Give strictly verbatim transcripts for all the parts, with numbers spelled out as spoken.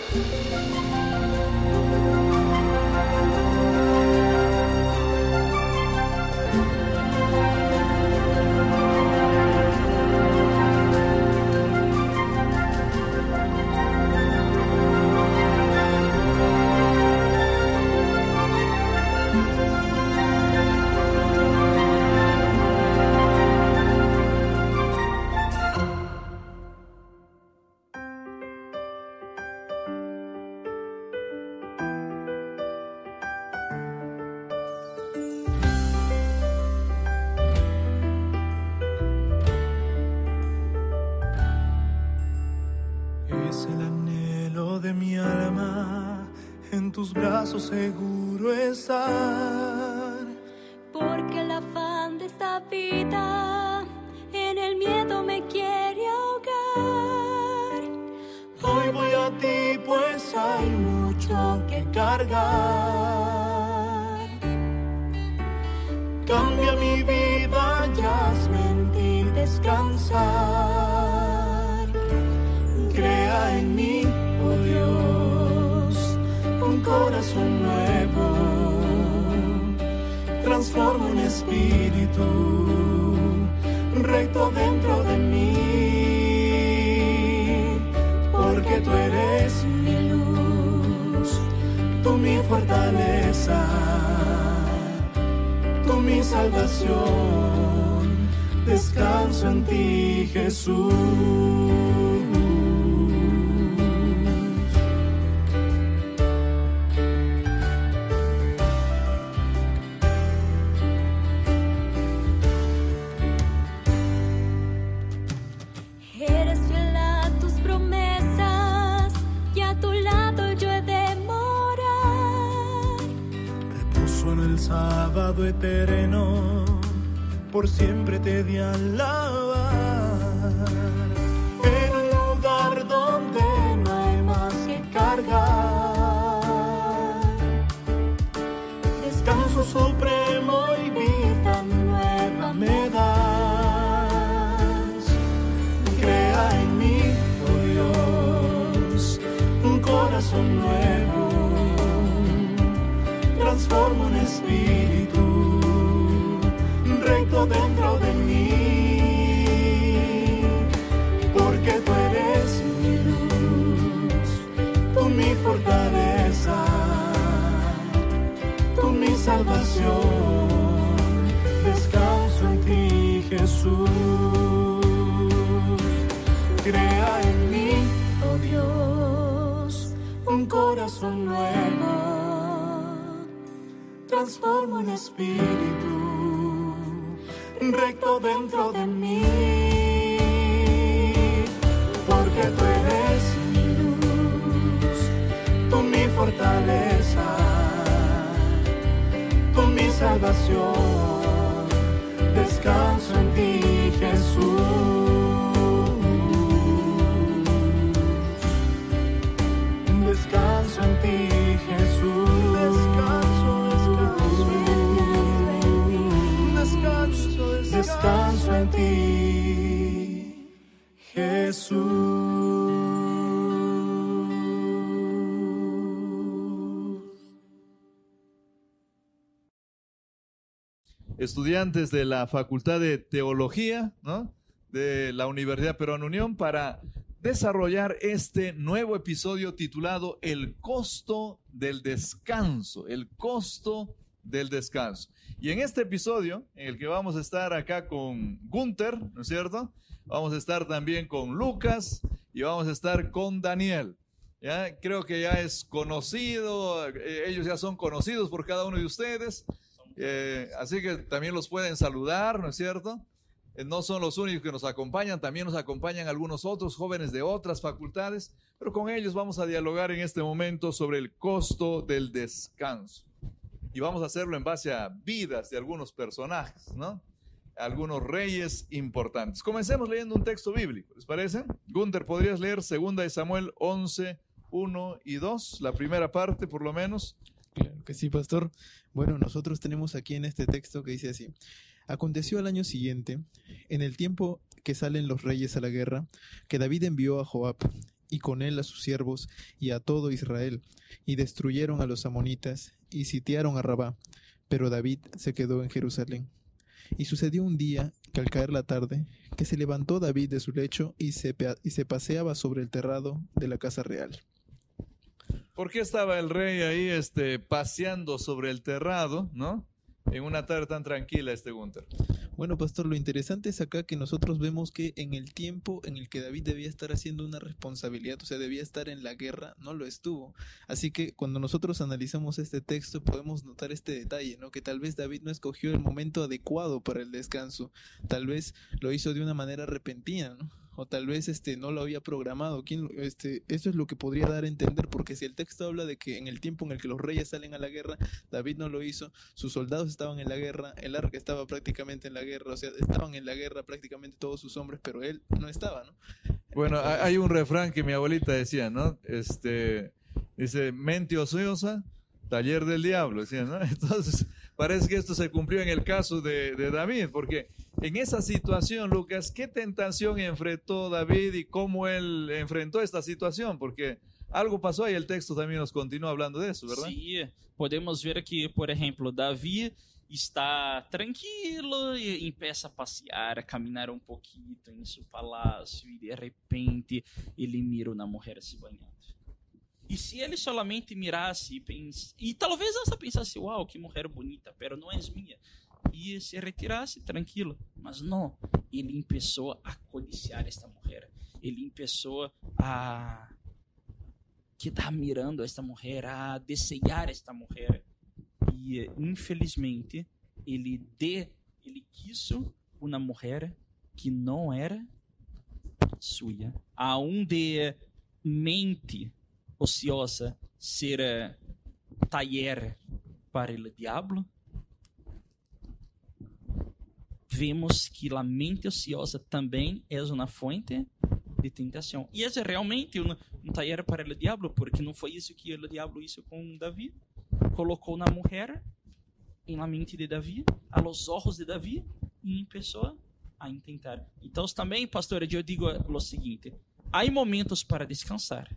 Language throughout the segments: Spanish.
tus brazos seguro estar. Porque el afán de esta vida en el miedo me quiere ahogar. Hoy voy a ti pues hay mucho que cargar. Cambia mi vida, ya hazme en ti descansar. Crea en mí, oh Dios, un corazón nuevo. Transforma un espíritu recto dentro de mí. Porque tú eres mi luz, tú mi fortaleza, tú mi salvación. Descanso en ti, Jesús. Sábado eterno, por siempre te di a alabar. En un lugar donde no hay más que cargar. Descanso supremo y vida nueva me das. Crea en mí, oh Dios, un corazón nuevo. Transforma un espíritu recto dentro de mí. Porque tú eres mi luz, tú mi fortaleza, tú mi salvación. Descanso en ti, Jesús. Crea en mí, oh Dios, un corazón nuevo. Transforma un espíritu recto dentro de mí. Porque tú eres mi luz, tú mi fortaleza, tú mi salvación. Descanso en ti, Jesús. Descanso en ti, Jesús. Descanso en ti, Jesús. Estudiantes de la Facultad de Teología, ¿no?, de la Universidad Peruana Unión, para desarrollar este nuevo episodio titulado El costo del descanso, el costo del descanso. Y en este episodio, en el que vamos a estar acá con Gunther, ¿no es cierto? Vamos a estar también con Lucas y vamos a estar con Daniel. ¿Ya? Creo que ya es conocido, eh, ellos ya son conocidos por cada uno de ustedes, eh, así que también los pueden saludar, ¿no es cierto? Eh, no son los únicos que nos acompañan, también nos acompañan algunos otros jóvenes de otras facultades, pero con ellos vamos a dialogar en este momento sobre el costo del descanso. Y vamos a hacerlo en base a vidas de algunos personajes, ¿no? Algunos reyes importantes. Comencemos leyendo un texto bíblico, ¿les parece? Gunther, ¿podrías leer segunda de Samuel once, uno y dos? La primera parte, por lo menos. Claro que sí, pastor. Bueno, nosotros tenemos aquí en este texto que dice así. Aconteció al año siguiente, en el tiempo que salen los reyes a la guerra, que David envió a Joab, y con él a sus siervos y a todo Israel, y destruyeron a los amonitas, y sitiaron a Rabá, pero David se quedó en Jerusalén. Y sucedió un día, que al caer la tarde, que se levantó David de su lecho, y se, pe- y se paseaba sobre el terrado de la casa real. ¿Por qué estaba el rey ahí este, paseando sobre el terrado, ¿no? En una tarde tan tranquila, este Gunther. Bueno, pastor, lo interesante es acá que nosotros vemos que en el tiempo en el que David debía estar haciendo una responsabilidad, o sea, debía estar en la guerra, no lo estuvo. Así que cuando nosotros analizamos este texto podemos notar este detalle, ¿no? Que tal vez David no escogió el momento adecuado para el descanso, tal vez lo hizo de una manera repentina, ¿no? O tal vez este no lo había programado. ¿Quién, este, esto es lo que podría dar a entender, porque si el texto habla de que en el tiempo en el que los reyes salen a la guerra, David no lo hizo, sus soldados estaban en la guerra, el arca estaba prácticamente en la guerra, o sea, estaban en la guerra prácticamente todos sus hombres, pero él no estaba, ¿no? Bueno, hay hay un refrán que mi abuelita decía, ¿no? Este, dice, mente ociosa, taller del diablo, decía, ¿no? Entonces, parece que esto se cumplió en el caso de, de David, porque en esa situación, Lucas, ¿qué tentación enfrentó David y cómo él enfrentó esta situación? Porque algo pasó y el texto también nos continúa hablando de eso, ¿verdad? Sí, podemos ver que, por ejemplo, Davi está tranquilo e empieza a passear, a caminhar um pouquinho em seu palácio e de repente ele mira uma mulher se banhando. E se ele solamente mirasse e, pens... e talvez ela pensasse, uau, que mulher bonita, pero não é minha, e se retirasse tranquilo, mas não, ele começou a codiciar esta mulher, ele começou a quedar mirando esta mulher, a desejar esta mulher. E, infelizmente, ele, de, ele quis uma mulher que não era sua. Aonde mente ociosa ser taller para o diabo, vemos que a mente ociosa também é uma fonte de tentação. E esse é realmente um, um taller para o diabo, porque não foi isso que o diabo hizo com Davi. Colocou na mulher, em la mente de Davi, a los ojos de Davi, e começou a intentar. Então, também, pastor, eu digo o seguinte: há momentos para descansar,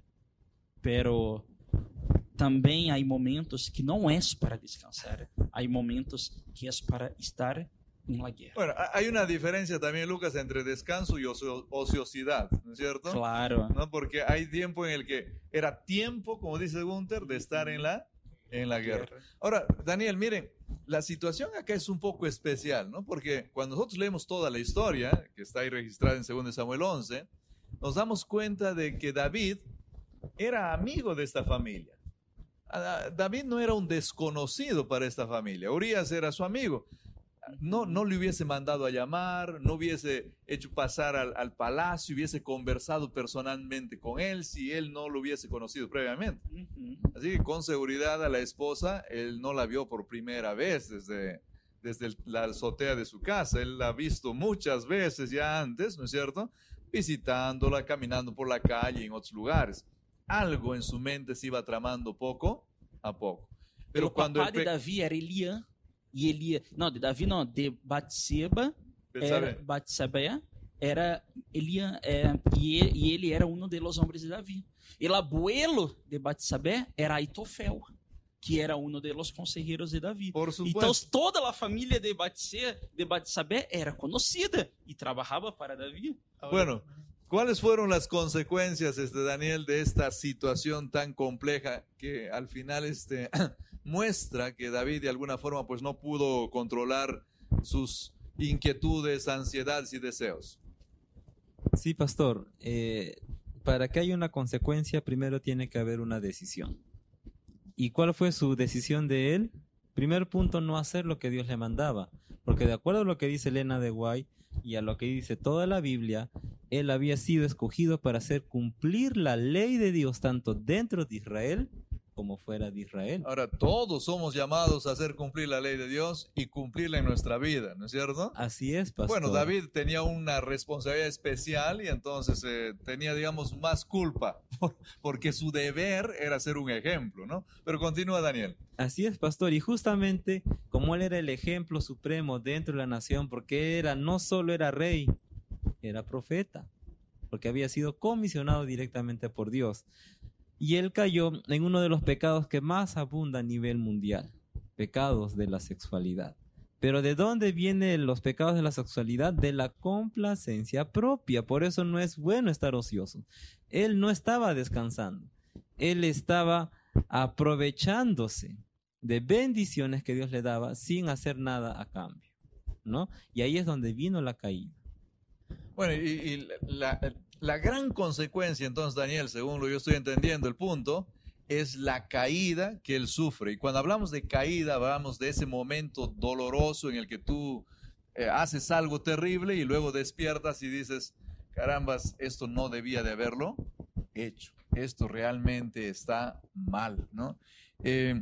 pero também há momentos que não é para descansar, há momentos que é para estar en la guerra. Bueno, hay una diferencia también, Lucas, entre descanso y ocio- ociosidad, ¿no es cierto? Claro. ¿No? Porque hay tiempo en el que era tiempo, como dice Gunther, de estar en la, en la guerra. Ahora, Daniel, miren, la situación acá es un poco especial, ¿no? Porque cuando nosotros leemos toda la historia, que está ahí registrada en segundo Samuel once, nos damos cuenta de que David era amigo de esta familia. Ah, David no era un desconocido para esta familia. Urias era su amigo. No, no le hubiese mandado a llamar, no hubiese hecho pasar al, al palacio, hubiese conversado personalmente con él si él no lo hubiese conocido previamente. Uhum. Así que con seguridad a la esposa, él no la vio por primera vez desde, desde el- la azotea de su casa. Él la ha visto muchas veces ya antes, ¿no es cierto? Visitándola, caminando por la calle y en otros lugares. Algo en su mente se iba tramando poco a poco. Pero o cuando papá el de pe- Davi era Eliã, e Eliã, não, de Davi não, de Batseba, Betsabé. era Batsabé, era Eliã, é, e, ele, e ele era um dos homens de Davi. El abuelo de Batsabé era Aitofel, que era um dos conselheiros de Davi. Por supuesto. Então toda a família de Batsé, de Batsabé era conhecida e trabalhava para Davi. Bueno, ¿cuáles fueron las consecuencias, este, Daniel, de esta situación tan compleja que al final este, muestra que David de alguna forma pues no pudo controlar sus inquietudes, ansiedades y deseos? Sí, pastor. Eh, para que haya una consecuencia, primero tiene que haber una decisión. ¿Y cuál fue su decisión de él? Primer punto, no hacer lo que Dios le mandaba. Porque de acuerdo a lo que dice Elena de Guay y a lo que dice toda la Biblia, él había sido escogido para hacer cumplir la ley de Dios tanto dentro de Israel como fuera de Israel. Ahora, todos somos llamados a hacer cumplir la ley de Dios y cumplirla en nuestra vida, ¿no es cierto? Así es, pastor. Bueno, David tenía una responsabilidad especial y entonces eh, tenía, digamos, más culpa, por- porque su deber era ser un ejemplo, ¿no? Pero continúa, Daniel. Así es, pastor, y justamente como él era el ejemplo supremo dentro de la nación, porque era no solo era rey, era profeta. porque había sido comisionado directamente por Dios. Y él cayó en uno de los pecados que más abunda a nivel mundial, pecados de la sexualidad. Pero ¿de dónde vienen los pecados de la sexualidad? De la complacencia propia. Por eso no es bueno estar ocioso. Él no estaba descansando. Él estaba aprovechándose de bendiciones que Dios le daba sin hacer nada a cambio, ¿no? Y ahí es donde vino la caída. Bueno, y, y la, la gran consecuencia entonces, Daniel, según lo que yo estoy entendiendo, el punto es la caída que él sufre. Y cuando hablamos de caída, hablamos de ese momento doloroso en el que tú eh, haces algo terrible y luego despiertas y dices, carambas, esto no debía de haberlo hecho. Esto realmente está mal, ¿no? Eh,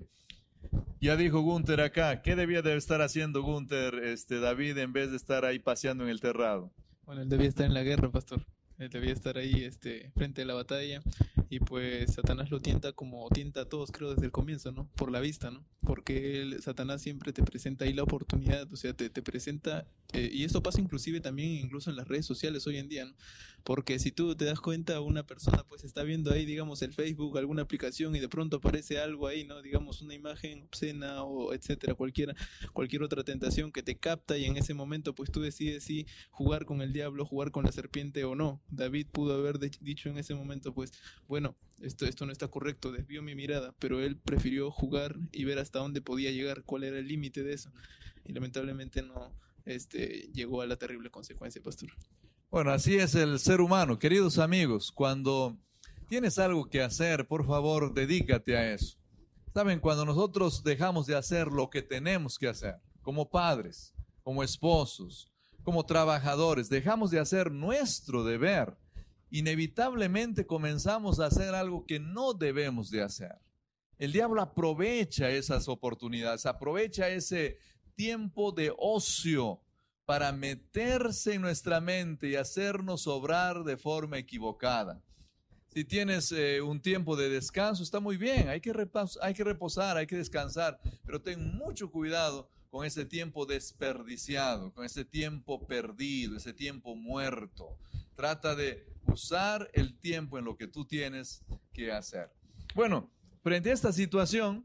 ya dijo Gunther acá, ¿qué debía de estar haciendo Gunther, este, David, en vez de estar ahí paseando en el terrado? Bueno, él debía estar en la guerra, pastor. Él debía estar ahí este, frente a la batalla, y pues Satanás lo tienta como tienta a todos, creo, desde el comienzo, ¿no? Por la vista, ¿no? Porque él, Satanás siempre te presenta ahí la oportunidad, o sea, te, te presenta, eh, y esto pasa inclusive también incluso en las redes sociales hoy en día, ¿no? Porque si tú te das cuenta, una persona pues está viendo ahí, digamos, el Facebook, alguna aplicación, y de pronto aparece algo ahí, ¿no? Digamos, una imagen obscena o etcétera, cualquiera, cualquier otra tentación que te capta, y en ese momento pues tú decides si jugar con el diablo, jugar con la serpiente o no. David pudo haber de- dicho en ese momento, pues, bueno, esto, esto no está correcto, desvió mi mirada, pero él prefirió jugar y ver hasta dónde podía llegar, cuál era el límite de eso, y lamentablemente no este, llegó a la terrible consecuencia, pastor. Bueno, así es el ser humano. Queridos amigos, cuando tienes algo que hacer, por favor, dedícate a eso. Saben, cuando nosotros dejamos de hacer lo que tenemos que hacer, como padres, como esposos, como trabajadores, dejamos de hacer nuestro deber, inevitablemente comenzamos a hacer algo que no debemos de hacer. El diablo aprovecha esas oportunidades, aprovecha ese tiempo de ocio para meterse en nuestra mente y hacernos obrar de forma equivocada. Si tienes eh, un tiempo de descanso, está muy bien, hay que, repas- hay que reposar, hay que descansar, pero ten mucho cuidado con ese tiempo desperdiciado, con ese tiempo perdido, ese tiempo muerto. Trata de usar el tiempo en lo que tú tienes que hacer. Bueno, frente a esta situación,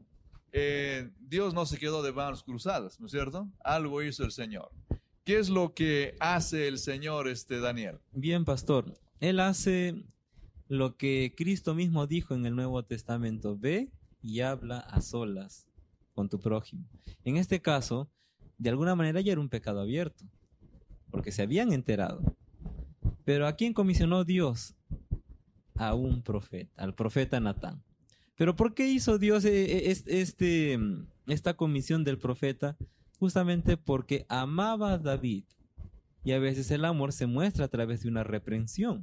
eh, Dios no se quedó de manos cruzadas, ¿no es cierto? Algo hizo el Señor. ¿Qué es lo que hace el Señor, este Daniel? Bien, pastor. Él hace lo que Cristo mismo dijo en el Nuevo Testamento: ve y habla a solas con tu prójimo. En este caso, de alguna manera ya era un pecado abierto, porque se habían enterado. Pero ¿a quién comisionó Dios? A un profeta, al profeta Natán. ¿Pero por qué hizo Dios este, esta comisión del profeta? Justamente porque amaba a David. Y a veces el amor se muestra a través de una reprensión.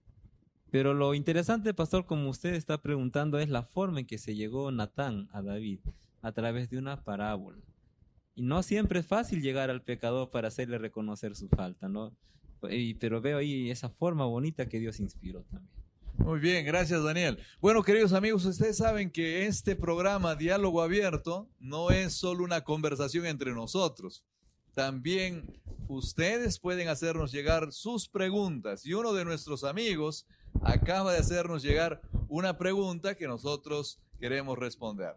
Pero lo interesante, pastor, como usted está preguntando, es la forma en que se llegó Natán a David, a través de una parábola. Y no siempre es fácil llegar al pecador para hacerle reconocer su falta, ¿no? Y, pero veo ahí esa forma bonita que Dios inspiró también. Muy bien, gracias Daniel. Bueno, queridos amigos, ustedes saben que este programa Diálogo Abierto no es solo una conversación entre nosotros. También ustedes pueden hacernos llegar sus preguntas, y uno de nuestros amigos acaba de hacernos llegar una pregunta que nosotros queremos responder.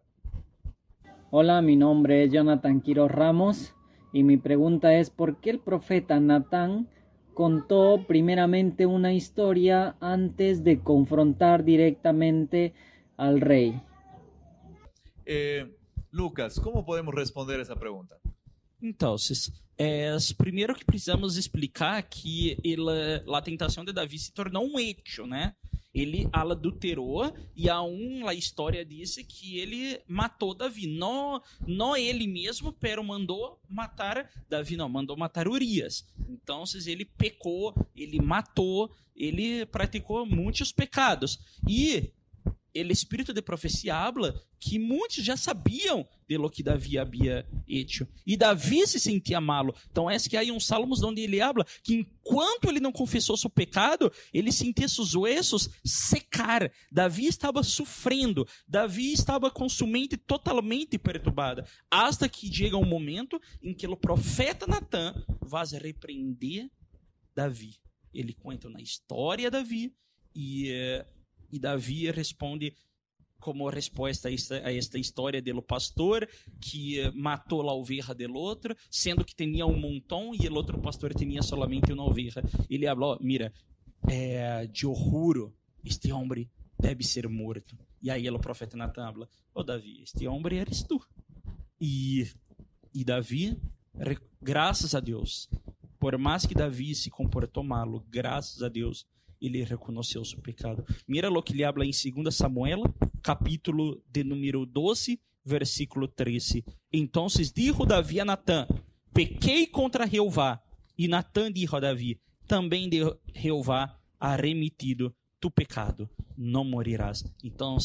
Hola, mi nombre es Jonathan Quiroz Ramos y mi pregunta es: ¿por qué el profeta Natán contó primeramente una historia antes de confrontar directamente al rey? Eh, Lucas, ¿cómo podemos responder esa pregunta? Então, é, primeiro que precisamos explicar que ele, a tentação de Davi se tornou um hecho, né? Ele adulterou e a um a história diz que ele matou Davi. Não, não ele mesmo, pero mandou matar Davi, não, mandou matar Urias. Então, ele pecou, ele matou, ele praticou muitos pecados. E o espírito de profecia habla que muitos já sabiam de lo que Davi havia hecho. E Davi se sentia malo. Então, é que há um Salmos onde ele habla que enquanto ele não confessou seu pecado, ele sentia seus huesos secar. Davi estava sofrendo. Davi estava com sua mente totalmente perturbada. Hasta que chega um momento em que o profeta Natã vai repreender Davi. ele conta uma história a Davi e, e Davi responde como resposta a esta, a esta história do pastor que matou a oveja do outro, sendo que tinha um montão e o outro pastor tinha solamente uma oveja. Ele falou, mira, eh, eu juro, este homem deve ser morto. E aí o profeta Natan fala, oh Davi, este homem eres tu. E, e Davi, graças a Deus, por mais que Davi se comportou malo, graças a Deus, ele reconheceu seu pecado. Mira lo que ele habla em segunda Samuel, capítulo de número doze, versículo treze. Então dijo Davi a Natã, pequei contra Jeová. E Natã dijo a Davi, também de Jeová ha remitido tu pecado, não morirás. Então,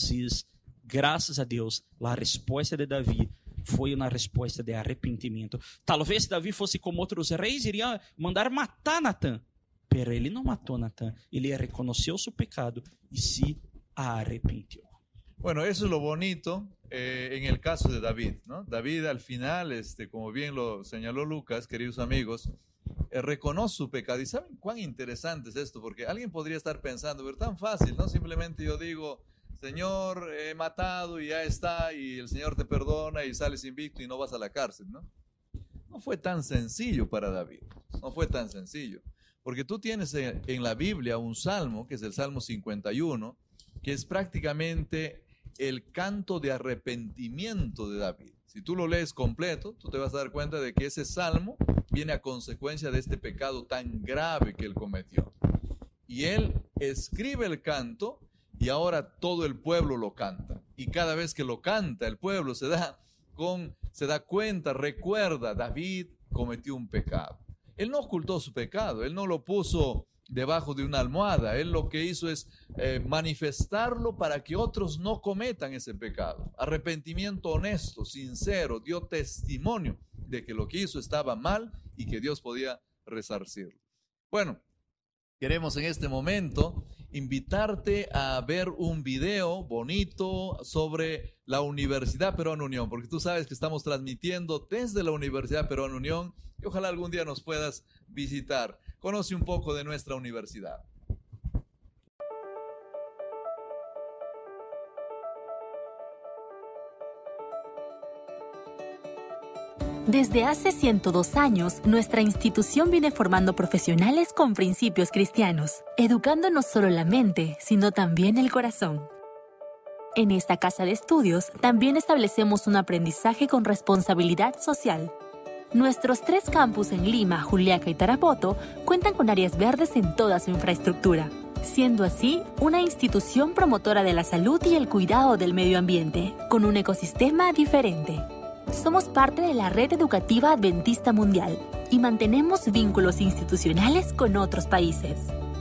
graças a Deus, a resposta de Davi foi uma resposta de arrependimento. Talvez Davi fosse como outros reis, iria mandar matar Natã. Pero ele não matou Natán, ele reconheceu seu pecado e se arrependeu. Bueno, eso es lo bonito eh, en el caso de David, ¿no? David al final, este, como bien lo señaló Lucas, queridos amigos, eh, reconoce su pecado. ¿Y saben cuán interesante es esto? Porque alguien podría estar pensando, pero tan fácil, ¿no? Simplemente yo digo, Señor, he matado y ya está, y el Señor te perdona y sales invicto y no vas a la cárcel, ¿no? No fue tan sencillo para David, no fue tan sencillo. Porque tú tienes en la Biblia un salmo, que es el Salmo cincuenta y uno, que es prácticamente el canto de arrepentimiento de David. Si tú lo lees completo, tú te vas a dar cuenta de que ese salmo viene a consecuencia de este pecado tan grave que él cometió. Y él escribe el canto y ahora todo el pueblo lo canta. Y cada vez que lo canta, el pueblo se da, con, se da cuenta, recuerda, David cometió un pecado. Él no ocultó su pecado, él no lo puso debajo de una almohada, él lo que hizo es eh, manifestarlo para que otros no cometan ese pecado. Arrepentimiento honesto, sincero, dio testimonio de que lo que hizo estaba mal y que Dios podía resarcirlo. Bueno, queremos en este momento invitarte a ver un video bonito sobre la Universidad Peruana Unión, porque tú sabes que estamos transmitiendo desde la Universidad Peruana Unión y ojalá algún día nos puedas visitar. Conoce un poco de nuestra universidad. Desde hace ciento dos años, nuestra institución viene formando profesionales con principios cristianos, educando no solo la mente, sino también el corazón. En esta casa de estudios, también establecemos un aprendizaje con responsabilidad social. Nuestros tres campus en Lima, Juliaca y Tarapoto cuentan con áreas verdes en toda su infraestructura, siendo así una institución promotora de la salud y el cuidado del medio ambiente, con un ecosistema diferente. Somos parte de la Red Educativa Adventista Mundial y mantenemos vínculos institucionales con otros países.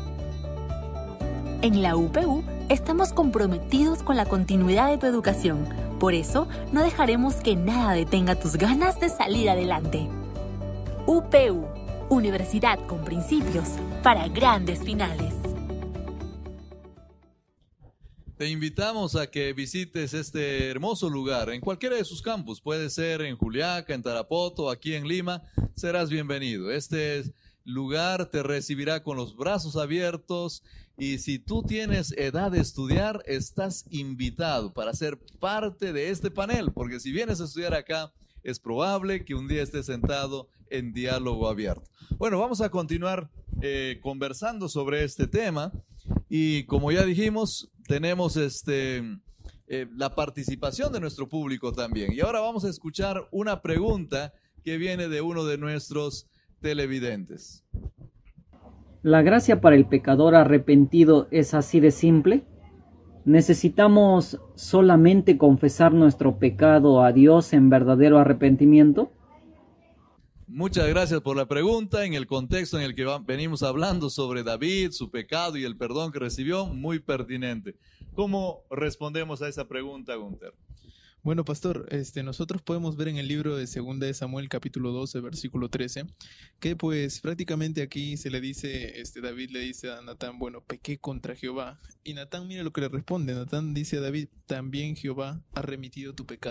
En la U P U estamos comprometidos con la continuidad de tu educación. Por eso, no dejaremos que nada detenga tus ganas de salir adelante. U P U, Universidad con principios para grandes finales. Te invitamos a que visites este hermoso lugar en cualquiera de sus campus. Puede ser en Juliaca, en Tarapoto, aquí en Lima. Serás bienvenido. Este lugar te recibirá con los brazos abiertos y si tú tienes edad de estudiar, estás invitado para ser parte de este panel, porque si vienes a estudiar acá, es probable que un día estés sentado en diálogo abierto. Bueno, vamos a continuar eh, conversando sobre este tema y como ya dijimos, tenemos este, eh, la participación de nuestro público también. Y ahora vamos a escuchar una pregunta que viene de uno de nuestros televidentes. ¿La gracia para el pecador arrepentido es así de simple? ¿Necesitamos solamente confesar nuestro pecado a Dios en verdadero arrepentimiento? Muchas gracias por la pregunta. En el contexto en el que venimos hablando sobre David, su pecado y el perdón que recibió, muy pertinente. ¿Cómo respondemos a esa pregunta, Gunther? Bueno, pastor, este, nosotros podemos ver en el libro de Segunda de Samuel, capítulo doce, versículo trece, que pues prácticamente aquí se le dice, este, David le dice a Natán, bueno, pequé contra Jehová. Y Natán, mira lo que le responde. Natán dice a David, también Jehová ha remitido tu pecado,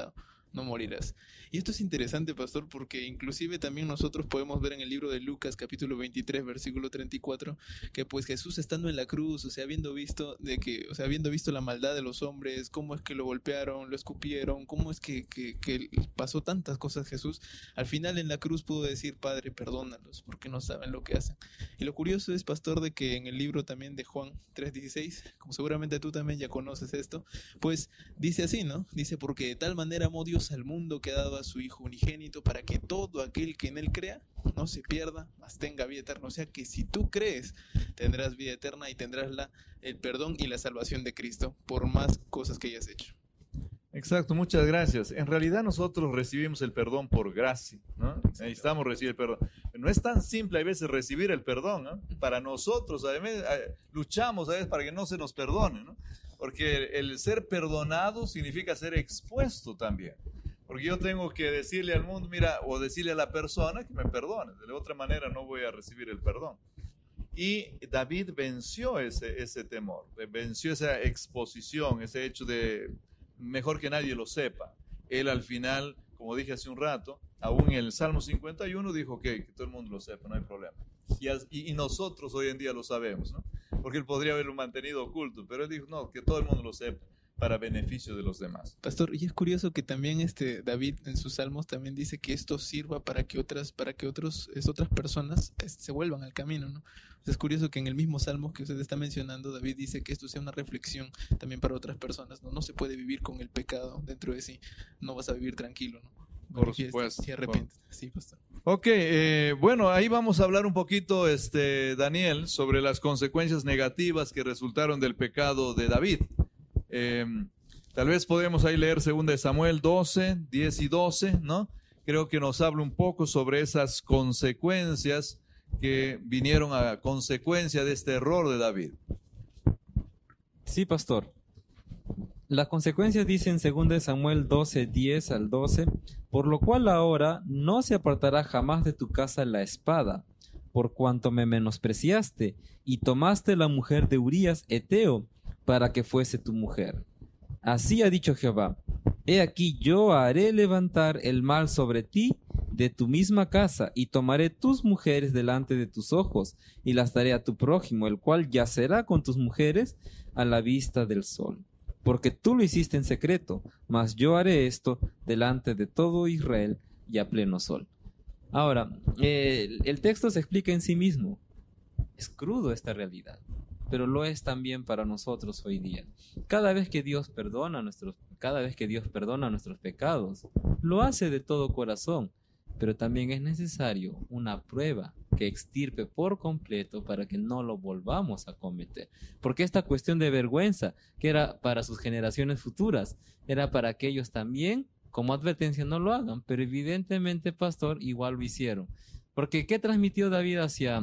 no morirás. Y esto es interesante, pastor, porque inclusive también nosotros podemos ver en el libro de Lucas, capítulo veintitrés, versículo treinta y cuatro, que pues Jesús estando en la cruz, o sea, habiendo visto de que, o sea, habiendo visto la maldad de los hombres, cómo es que lo golpearon, lo escupieron, cómo es que, que, que pasó tantas cosas Jesús, al final en la cruz pudo decir, Padre, perdónalos, porque no saben lo que hacen. Y lo curioso es, pastor, de que en el libro también de Juan tres dieciséis, como seguramente tú también ya conoces esto, pues dice así, ¿no? Dice, porque de tal manera amó Dios al mundo que ha dado a su Hijo unigénito para que todo aquel que en él crea no se pierda, mas tenga vida eterna. O sea que si tú crees, tendrás vida eterna y tendrás la, el perdón y la salvación de Cristo por más cosas que hayas hecho. Exacto, muchas gracias. En realidad nosotros recibimos el perdón por gracia, ¿no? Necesitamos recibir el perdón. No es tan simple a veces recibir el perdón, ¿no? Para nosotros, además, luchamos a veces para que no se nos perdone, ¿no? Porque el ser perdonado significa ser expuesto también. Porque yo tengo que decirle al mundo, mira, o decirle a la persona que me perdone. De otra manera no voy a recibir el perdón. Y David venció ese, ese temor, venció esa exposición, ese hecho de mejor que nadie lo sepa. Él al final, como dije hace un rato, aún en el Salmo cincuenta y uno dijo okay, que todo el mundo lo sepa, no hay problema. Y, y nosotros hoy en día lo sabemos, ¿no? Porque él podría haberlo mantenido oculto, pero él dijo, no, que todo el mundo lo sepa, para beneficio de los demás. Pastor, y es curioso que también este David en sus salmos también dice que esto sirva para que otras, para que otros, es, otras personas es, se vuelvan al camino, ¿no? O sea, es curioso que en el mismo salmo que usted está mencionando, David dice que esto sea una reflexión también para otras personas, ¿no? No se puede vivir con el pecado dentro de sí, no vas a vivir tranquilo, ¿no? Por supuesto. Y arrepientes. Sí, pastor. Ok, eh, bueno, ahí vamos a hablar un poquito, este, Daniel, sobre las consecuencias negativas que resultaron del pecado de David. Eh, tal vez podemos ahí leer segunda de Samuel doce, diez y doce, ¿no? Creo que nos habla un poco sobre esas consecuencias que vinieron a consecuencia de este error de David. Sí, pastor. Las consecuencias dicen segunda de Samuel doce, diez al doce, por lo cual ahora no se apartará jamás de tu casa la espada, por cuanto me menospreciaste y tomaste la mujer de Urías Eteo para que fuese tu mujer. Así ha dicho Jehová, he aquí yo haré levantar el mal sobre ti de tu misma casa, y tomaré tus mujeres delante de tus ojos, y las daré a tu prójimo, el cual yacerá con tus mujeres a la vista del sol. Porque tú lo hiciste en secreto, mas yo haré esto delante de todo Israel y a pleno sol. Ahora, eh, el, el texto se explica en sí mismo. Es crudo esta realidad, pero lo es también para nosotros hoy día. Cada vez que Dios perdona nuestros, cada vez que Dios perdona nuestros pecados, lo hace de todo corazón, pero también es necesario una prueba que extirpe por completo para que no lo volvamos a cometer. Porque esta cuestión de vergüenza, que era para sus generaciones futuras, era para que ellos también, como advertencia, no lo hagan. Pero evidentemente, pastor, igual lo hicieron. Porque ¿qué transmitió David hacia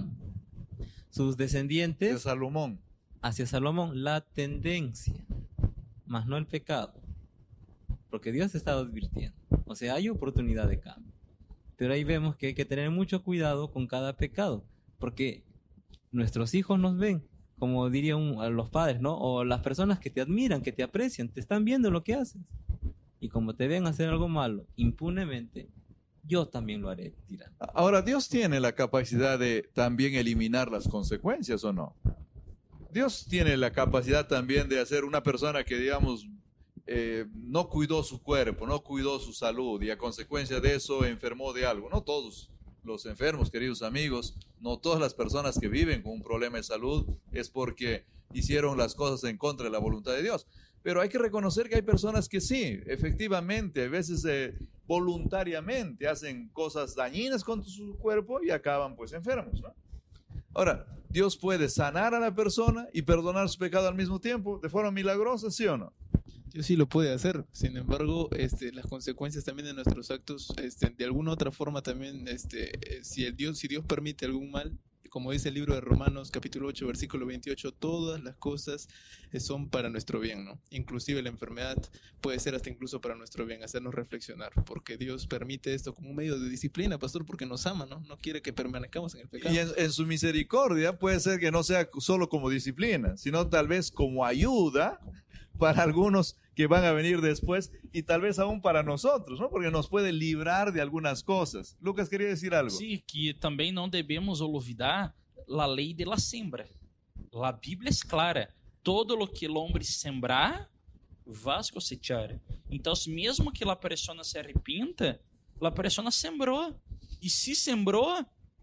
sus descendientes? De Salomón. Hacia Salomón, la tendencia, más no el pecado. Porque Dios estaba advirtiendo. O sea, hay oportunidad de cambio. Pero ahí vemos que hay que tener mucho cuidado con cada pecado, porque nuestros hijos nos ven, como dirían los padres, ¿no? O las personas que te admiran, que te aprecian, te están viendo lo que haces. Y como te ven hacer algo malo impunemente, yo también lo haré, tirando. Ahora, ¿Dios tiene la capacidad de también eliminar las consecuencias o no? Dios tiene la capacidad también de hacer una persona que, digamos, Eh, no cuidó su cuerpo, no cuidó su salud y a consecuencia de eso enfermó de algo. No todos los enfermos, queridos amigos, no todas las personas que viven con un problema de salud es porque hicieron las cosas en contra de la voluntad de Dios. Pero hay que reconocer que hay personas que sí, efectivamente, a veces eh, voluntariamente hacen cosas dañinas contra su cuerpo y acaban pues enfermos, ¿no? Ahora, Dios puede sanar a la persona y perdonar su pecado al mismo tiempo de forma milagrosa, ¿sí o no? Dios sí lo puede hacer. Sin embargo, este, las consecuencias también de nuestros actos, este, de alguna otra forma también, este, eh, si el Dios, si Dios permite algún mal, como dice el libro de Romanos, capítulo ocho, versículo veintiocho, todas las cosas eh, son para nuestro bien, ¿no? Inclusive la enfermedad puede ser hasta incluso para nuestro bien, hacernos reflexionar, porque Dios permite esto como un medio de disciplina, pastor, porque nos ama, ¿no? No quiere que permanezcamos en el pecado. Y en, en su misericordia puede ser que no sea solo como disciplina, sino tal vez como ayuda para algunos que van a venir después y tal vez aún para nosotros, ¿no? Porque nos puede librar de algunas cosas. Lucas quería decir algo. Sí, que também não devemos olvidar a lei de la siembra. A Bíblia é clara. Todo lo que o homem sembrar, vas cosechar. Então, mesmo que a pessoa se arrependa, a pessoa sembrou. E se sembrou,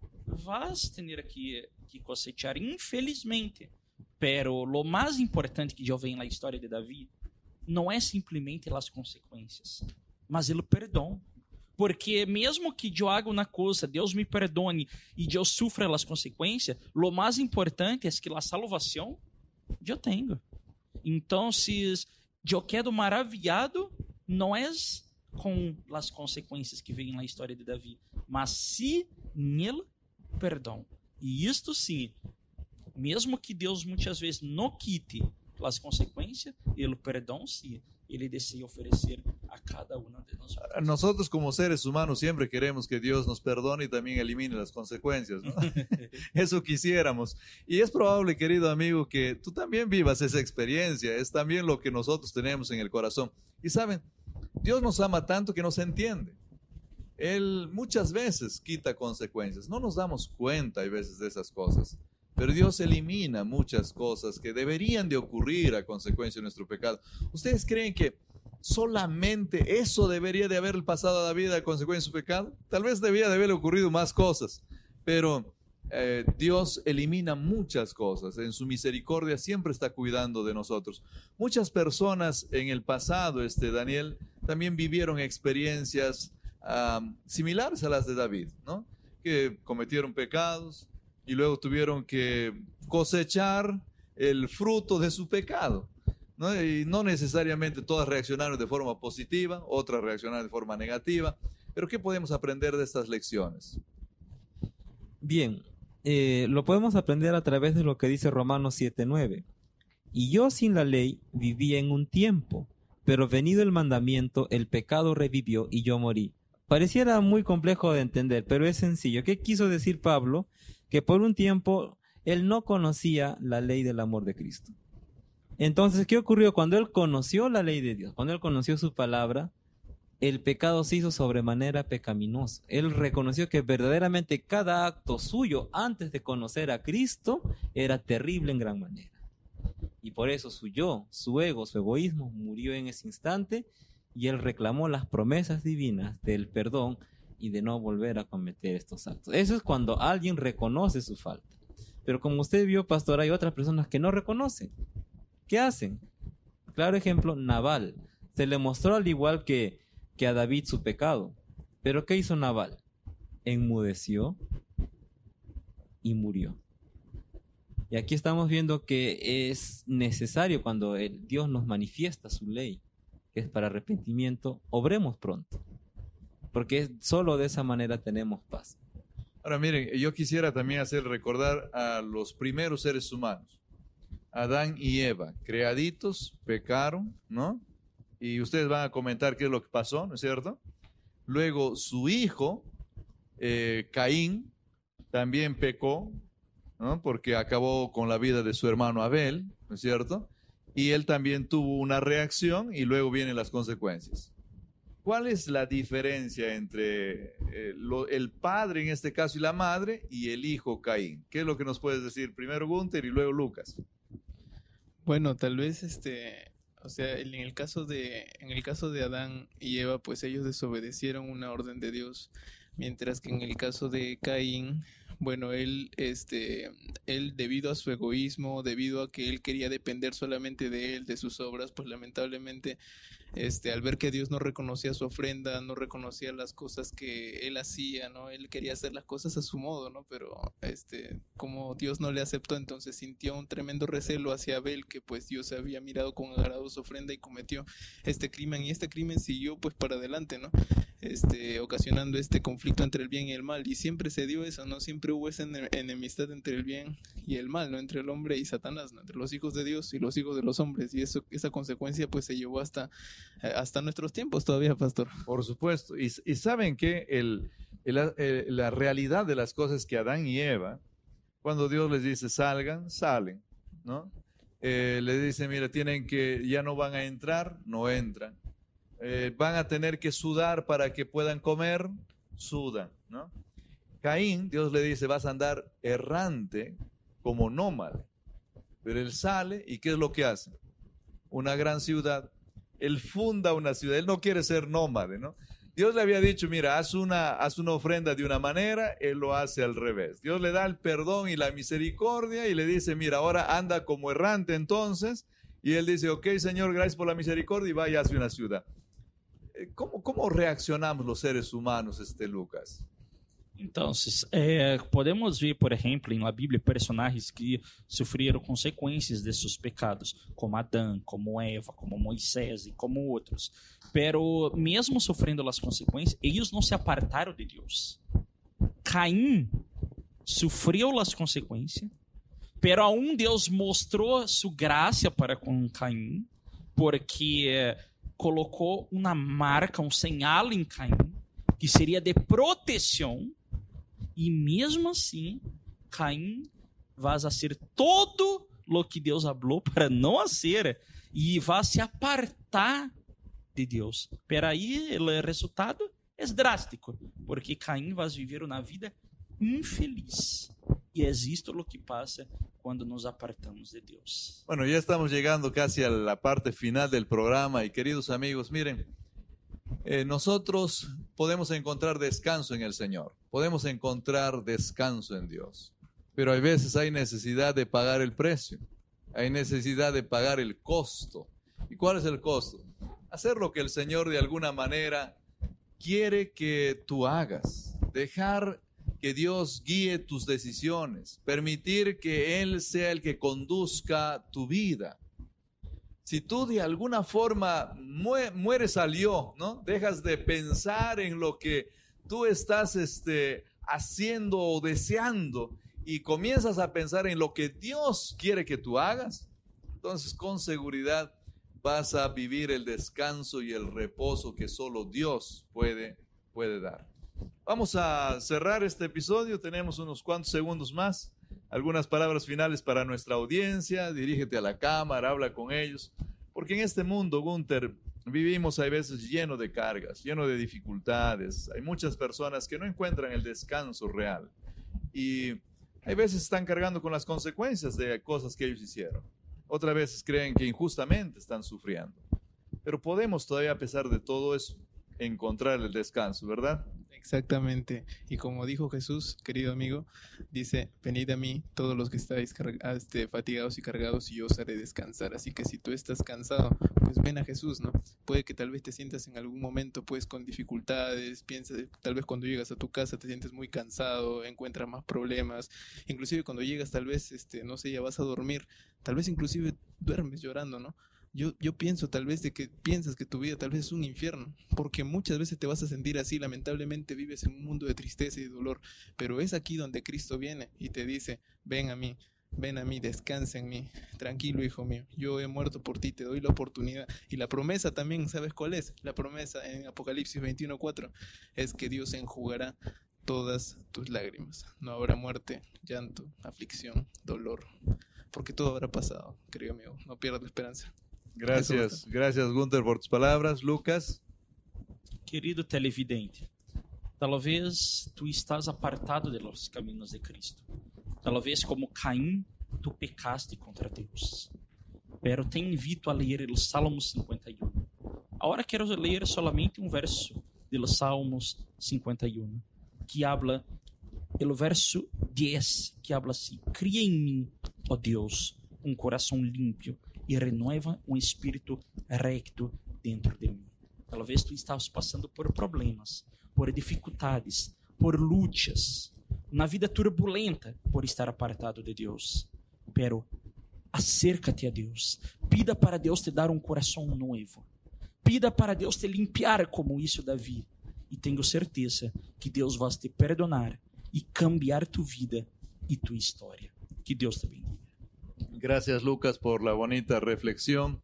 vas ter que, que cosechar, infelizmente. Pero lo mais importante que eu vejo na história de Davi não é simplesmente as consequências, mas o perdão. Porque mesmo que eu haga uma coisa, Deus me perdone e eu sufra as consequências, lo mais importante é que a salvação eu tenho. Então, se eu quedo maravilhado, não é com as consequências que vêm na história de Davi, mas sim nele perdão. E isto sim, mesmo que Deus muitas vezes não quite as consequências, ele perdão sim, ele deseja oferecer a cada uma de nós. Nosotros como seres humanos siempre queremos que Dios nos perdone y también elimine las consecuencias, ¿no? Eso quisiéramos. Y es probable, querido amigo, que tú también vivas esa experiencia. Es también lo que nosotros tenemos en el corazón. Y saben, Dios nos ama tanto que nos entiende. Él muchas veces quita consecuencias. No nos damos cuenta a veces de esas cosas. Pero Dios elimina muchas cosas que deberían de ocurrir a consecuencia de nuestro pecado. ¿Ustedes creen que solamente eso debería de haber pasado a David a consecuencia de su pecado? Tal vez debía de haberle ocurrido más cosas, pero eh, Dios elimina muchas cosas. En su misericordia siempre está cuidando de nosotros. Muchas personas en el pasado, este Daniel, también vivieron experiencias um, similares a las de David, ¿no? Que cometieron pecados y luego tuvieron que cosechar el fruto de su pecado, ¿no? Y no necesariamente todas reaccionaron de forma positiva, otras reaccionaron de forma negativa. Pero ¿qué podemos aprender de estas lecciones? Bien, eh, lo podemos aprender a través de lo que dice Romanos siete nueve. Y yo sin la ley vivía en un tiempo, pero venido el mandamiento, el pecado revivió y yo morí. Pareciera muy complejo de entender, pero es sencillo. ¿Qué quiso decir Pablo? Que por un tiempo él no conocía la ley del amor de Cristo. Entonces, ¿qué ocurrió? Cuando él conoció la ley de Dios, cuando él conoció su palabra, el pecado se hizo sobremanera pecaminoso. Él reconoció que verdaderamente cada acto suyo antes de conocer a Cristo era terrible en gran manera. Y por eso su yo, su ego, su egoísmo murió en ese instante y él reclamó las promesas divinas del perdón y de no volver a cometer estos actos. Eso es cuando alguien reconoce su falta. Pero como usted vio, pastor, hay otras personas que no reconocen. ¿Qué hacen? Claro ejemplo, Nabal. Se le mostró al igual que, que a David su pecado. Pero ¿qué hizo Nabal? Enmudeció y murió. Y aquí estamos viendo que es necesario cuando el Dios nos manifiesta su ley, que es para arrepentimiento, obremos pronto. Porque solo de esa manera tenemos paz. Ahora miren, yo quisiera también hacer recordar a los primeros seres humanos. Adán y Eva, creaditos, pecaron, ¿no? Y ustedes van a comentar qué es lo que pasó, ¿no es cierto? Luego su hijo, eh, Caín, también pecó, ¿no? Porque acabó con la vida de su hermano Abel, ¿no es cierto? Y él también tuvo una reacción y luego vienen las consecuencias. ¿Cuál es la diferencia entre eh, lo, el padre en este caso y la madre y el hijo Caín? ¿Qué es lo que nos puedes decir? Primero Gunther y luego Lucas. Bueno, tal vez este, o sea, en el caso de, en el caso de Adán y Eva, pues ellos desobedecieron una orden de Dios, mientras que en el caso de Caín, bueno, él, este, él debido a su egoísmo, debido a que él quería depender solamente de él, de sus obras, pues lamentablemente, este, al ver que Dios no reconocía su ofrenda, no reconocía las cosas que él hacía, ¿no? Él quería hacer las cosas a su modo, ¿no? Pero, este, como Dios no le aceptó, entonces sintió un tremendo recelo hacia Abel, que pues Dios había mirado con agrado su ofrenda y cometió este crimen, y este crimen siguió pues para adelante, ¿no? Este, ocasionando este conflicto entre el bien y el mal, y siempre se dio eso, ¿no? Siempre hubo esa enemistad entre el bien y el mal, ¿no? Entre el hombre y Satanás, ¿no? Entre los hijos de Dios y los hijos de los hombres, y eso, esa consecuencia pues se llevó hasta, hasta nuestros tiempos todavía, pastor. Por supuesto, y, y saben que el, el, el, la realidad de las cosas que Adán y Eva, cuando Dios les dice salgan, salen, ¿no? eh, le dice, mira, tienen que, ya no van a entrar, no entran. Eh, van a tener que sudar para que puedan comer, sudan, ¿no? Caín, Dios le dice, vas a andar errante como nómade. Pero él sale y ¿qué es lo que hace? Una gran ciudad. Él funda una ciudad, él no quiere ser nómade, ¿no? Dios le había dicho, mira, haz una, haz una ofrenda de una manera, él lo hace al revés. Dios le da el perdón y la misericordia y le dice, mira, ahora anda como errante entonces. Y él dice, ok, Señor, gracias por la misericordia y vaya hacia una ciudad. ¿Cómo, cómo reaccionamos los seres humanos, este Lucas? Então, é, podemos ver, por exemplo, em la Bíblia, personagens que sofreram consequências de seus pecados, como Adão, como Eva, como Moisés e como outros. Pero, mesmo sofrendo as consequências, eles não se apartaram de Deus. Caim sofreu as consequências, pero aún Deus mostrou sua graça para com Caim, porque é, colocou uma marca, um sinal em Caim, que seria de proteção. E mesmo assim, Caim vai fazer todo o que Deus falou para não fazer e vai se apartar de Deus. Pero aí o resultado é drástico, porque Caim vai viver uma vida infeliz. E é isto o que passa quando nos apartamos de Deus. Bueno, ya estamos llegando casi a la parte final del programa y queridos amigos, miren, eh, nosotros podemos encontrar descanso en el Señor, podemos encontrar descanso en Dios, pero hay veces hay necesidad de pagar el precio, hay necesidad de pagar el costo. ¿Y cuál es el costo? Hacer lo que el Señor de alguna manera quiere que tú hagas, dejar que Dios guíe tus decisiones, permitir que Él sea el que conduzca tu vida. Si tú de alguna forma mueres al yo, ¿no? Dejas de pensar en lo que tú estás este, haciendo o deseando y comienzas a pensar en lo que Dios quiere que tú hagas, entonces con seguridad vas a vivir el descanso y el reposo que solo Dios puede, puede dar. Vamos a cerrar este episodio, tenemos unos cuantos segundos más. Algunas palabras finales para nuestra audiencia, dirígete a la cámara, habla con ellos, porque en este mundo, Gunther, vivimos a veces lleno de cargas, lleno de dificultades, hay muchas personas que no encuentran el descanso real y hay veces están cargando con las consecuencias de cosas que ellos hicieron, otras veces creen que injustamente están sufriendo, pero podemos todavía a pesar de todo eso encontrar el descanso, ¿verdad? Exactamente, y como dijo Jesús, querido amigo, dice, venid a mí todos los que estáis este, fatigados y cargados y yo os haré descansar. Así que si tú estás cansado, pues ven a Jesús, ¿no? Puede que tal vez te sientas en algún momento pues con dificultades, piensas, tal vez cuando llegas a tu casa te sientes muy cansado, encuentras más problemas, inclusive cuando llegas tal vez, este, no sé, ya vas a dormir, tal vez inclusive duermes llorando, ¿no? Yo, yo pienso tal vez de que piensas que tu vida tal vez es un infierno, porque muchas veces te vas a sentir así, lamentablemente vives en un mundo de tristeza y dolor, pero es aquí donde Cristo viene y te dice, ven a mí, ven a mí, descansa en mí, tranquilo hijo mío, yo he muerto por ti, te doy la oportunidad. Y la promesa también, ¿sabes cuál es? La promesa en Apocalipsis veintiuno cuatro es que Dios enjugará todas tus lágrimas, no habrá muerte, llanto, aflicción, dolor, porque todo habrá pasado, querido amigo, no pierdas la esperanza. Gracias, gracias Gunther por tus palabras. Lucas. Querido televidente, talvez tu estás apartado de los caminos de Cristo. Talvez como Caim, tu pecaste contra Deus. Pero te invito a ler o Salmo cinquenta e um. Agora quero ler solamente um verso do Salmos cinquenta e um, que habla, o verso dez, que habla assim, cria em mim, ó Deus, um coração limpo e renueva um espírito recto dentro de mim. Talvez tu estás passando por problemas, por dificuldades, por lutas, na vida turbulenta por estar apartado de Deus. Pero acércate a Deus, pida para Deus te dar um coração novo, pida para Deus te limpiar como isso Davi, e tenho certeza que Deus vai te perdonar e cambiar tu vida e tu história. Que Deus te bendiga. Gracias Lucas por la bonita reflexión.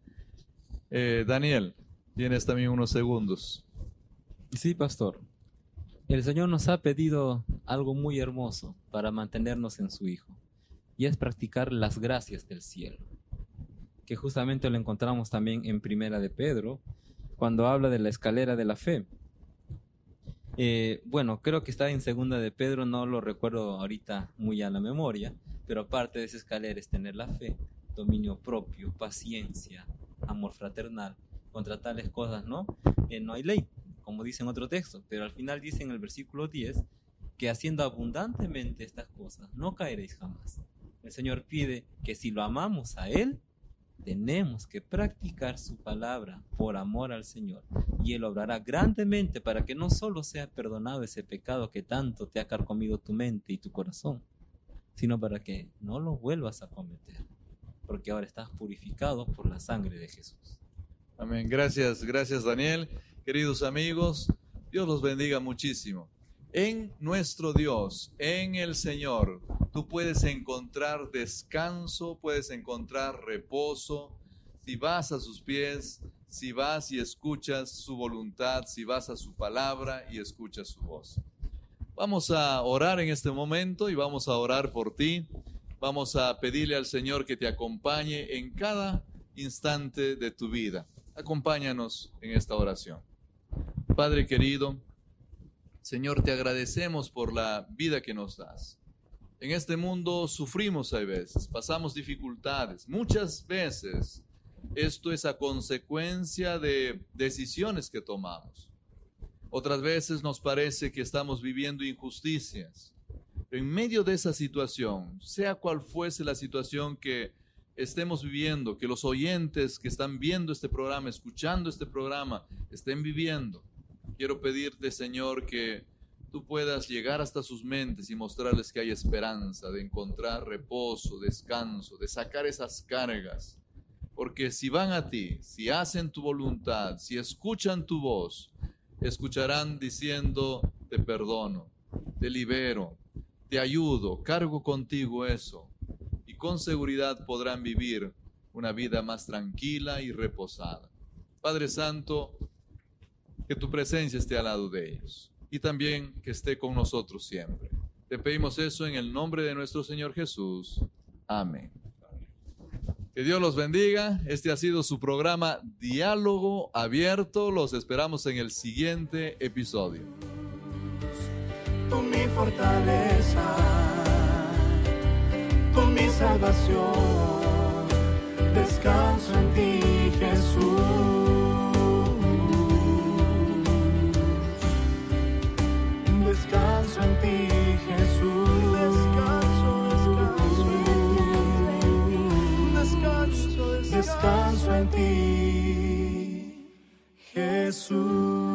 Eh, Daniel, tienes también unos segundos. Sí, pastor. El Señor nos ha pedido algo muy hermoso para mantenernos en su Hijo, y es practicar las gracias del cielo. que justamente lo encontramos también en Primera de Pedro, cuando habla de la escalera de la fe. Eh, bueno, creo que está en Segunda de Pedro, no lo recuerdo ahorita muy a la memoria, pero parte de esa escalera es tener la fe, dominio propio, paciencia, amor fraternal. Contra tales cosas, ¿no? Eh, no hay ley, como dice en otro texto, pero al final dice en el versículo diez que haciendo abundantemente estas cosas no caeréis jamás. El Señor pide que si lo amamos a Él, tenemos que practicar su palabra por amor al Señor, y Él obrará grandemente para que no solo sea perdonado ese pecado que tanto te ha carcomido tu mente y tu corazón, sino para que no lo vuelvas a cometer, porque ahora estás purificado por la sangre de Jesús. Amén. Gracias, gracias Daniel. Queridos amigos, Dios los bendiga muchísimo. En nuestro Dios, en el Señor, tú puedes encontrar descanso, puedes encontrar reposo, si vas a sus pies, si vas y escuchas su voluntad, si vas a su palabra y escuchas su voz. Vamos a orar en este momento y vamos a orar por ti. Vamos a pedirle al Señor que te acompañe en cada instante de tu vida. Acompáñanos en esta oración. Padre querido, Señor, te agradecemos por la vida que nos das. En este mundo sufrimos a veces, pasamos dificultades. Muchas veces esto es a consecuencia de decisiones que tomamos. Otras veces nos parece que estamos viviendo injusticias. En medio de esa situación, sea cual fuese la situación que estemos viviendo, que los oyentes que están viendo este programa, escuchando este programa, estén viviendo, quiero pedirte, Señor, que tú puedas llegar hasta sus mentes y mostrarles que hay esperanza, de encontrar reposo, descanso, de sacar esas cargas. Porque si van a ti, si hacen tu voluntad, si escuchan tu voz, escucharán diciendo, te perdono, te libero, te ayudo, cargo contigo eso. Y con seguridad podrán vivir una vida más tranquila y reposada. Padre Santo, que tu presencia esté al lado de ellos y también que esté con nosotros siempre. Te pedimos eso en el nombre de nuestro Señor Jesús. Amén. Que Dios los bendiga. Este ha sido su programa Diálogo Abierto. Los esperamos en el siguiente episodio. Tú mi fortaleza, tú mi salvación, descanso en ti, Jesús. Descanso en ti, Jesús. Descanso, descanso, descanso, descanso en ti, Jesús.